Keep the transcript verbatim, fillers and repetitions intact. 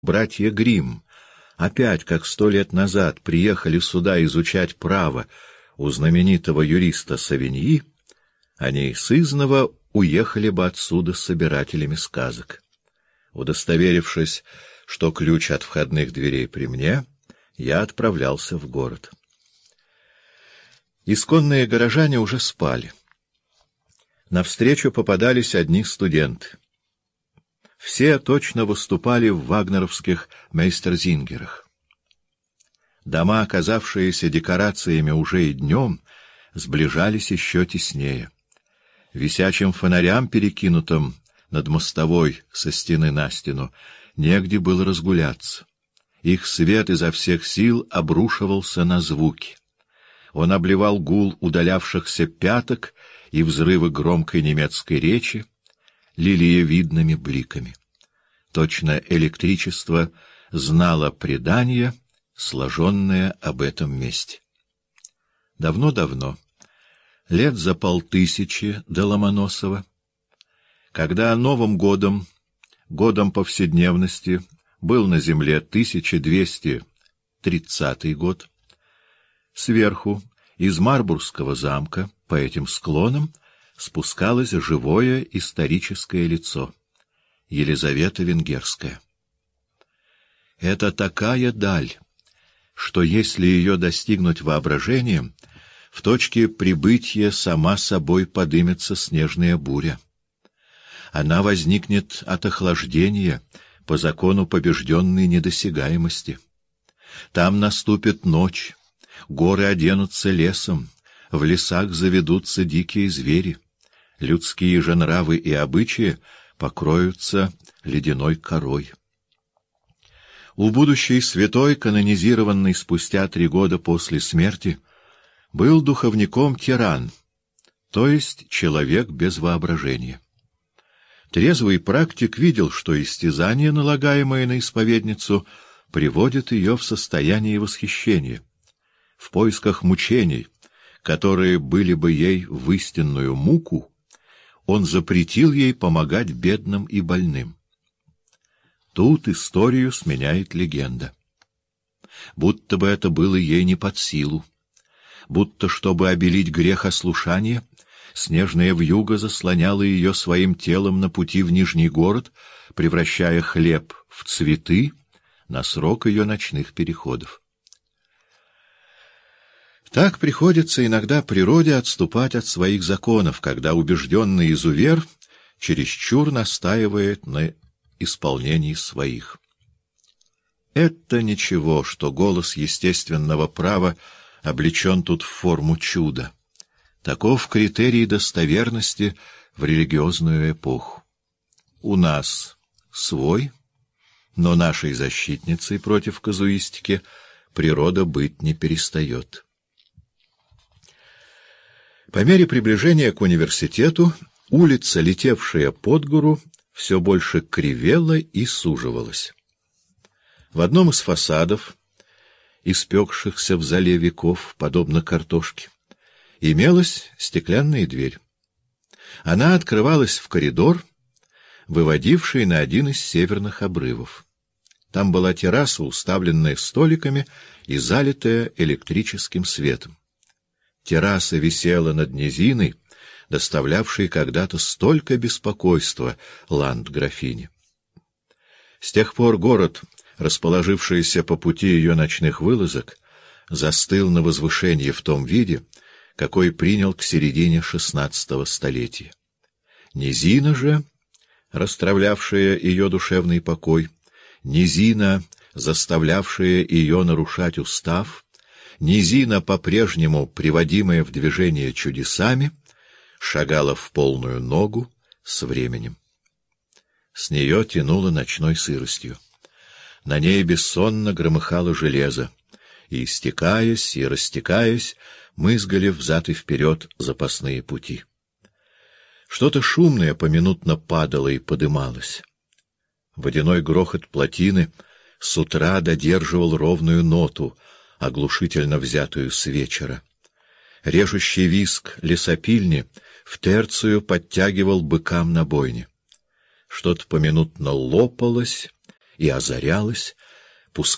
Братья Гримм опять, как сто лет назад, приехали сюда изучать право у знаменитого юриста Савиньи, они сызнова уехали бы отсюда собирателями сказок. Удостоверившись, что ключ от входных дверей при мне, я отправлялся в город. Исконные горожане уже спали. Навстречу попадались одни студенты. Все точно выступали в вагнеровских мейстерзингерах. Дома, оказавшиеся декорациями уже и днем, сближались еще теснее. Висячим фонарям, перекинутым над мостовой со стены на стену, негде было разгуляться. Их свет изо всех сил обрушивался на звуки. Он обливал гул удалявшихся пяток и взрывы громкой немецкой речи лилиевидными бликами. Точно электричество знало предание, сложенное об этом месте. Давно-давно, лет за полтысячи до Ломоносова, когда Новым годом, годом повседневности, был на земле тысяча двести тридцатый год, сверху, из Марбургского замка, по этим склонам, спускалось живое историческое лицо — Елизавета Венгерская. Это такая даль, что если ее достигнуть воображением, в точке прибытия сама собой подымется снежная буря. Она возникнет от охлаждения по закону побежденной недосягаемости. Там наступит ночь, горы оденутся лесом, в лесах заведутся дикие звери, людские же нравы и обычаи покроются ледяной корой. У будущей святой, канонизированной спустя три года после смерти, был духовником тиран, то есть человек без воображения. Трезвый практик видел, что истязание, налагаемое на исповедницу, приводит ее в состояние восхищения. В поисках мучений, которые были бы ей в истинную муку, он запретил ей помогать бедным и больным. Тут историю сменяет легенда. Будто бы это было ей не под силу. Будто, чтобы обелить грех ослушания, снежная вьюга заслоняла ее своим телом на пути в Нижний город, превращая хлеб в цветы на срок ее ночных переходов. Так приходится иногда природе отступать от своих законов, когда убежденный изувер чересчур настаивает на исполнении своих. Это ничего, что голос естественного права облечен тут в форму чуда. Таков критерий достоверности в религиозную эпоху. У нас свой, но нашей защитницей против казуистики природа быть не перестает. По мере приближения к университету улица, летевшая под гору, все больше кривела и суживалась. В одном из фасадов, испекшихся в зале веков, подобно картошке, имелась стеклянная дверь. Она открывалась в коридор, выводивший на один из северных обрывов. Там была терраса, уставленная столиками и залитая электрическим светом. Терраса висела над низиной, доставлявшей когда-то столько беспокойства ландграфине. С тех пор город, расположившийся по пути ее ночных вылазок, застыл на возвышении в том виде, какой принял к середине шестнадцатого столетия. Низина же, расстравлявшая ее душевный покой, низина, заставлявшая ее нарушать устав, низина, по-прежнему приводимая в движение чудесами, шагала в полную ногу с временем. С нее тянуло ночной сыростью. На ней бессонно громыхало железо, и, стекаясь и растекаясь, мызгали взад и вперед запасные пути. Что-то шумное поминутно падало и подымалось. Водяной грохот плотины с утра додерживал ровную ноту, оглушительно взятую с вечера. Режущий визг лесопильни в терцию подтягивал быкам на бойне. Что-то поминутно лопалось и озарялась, пускай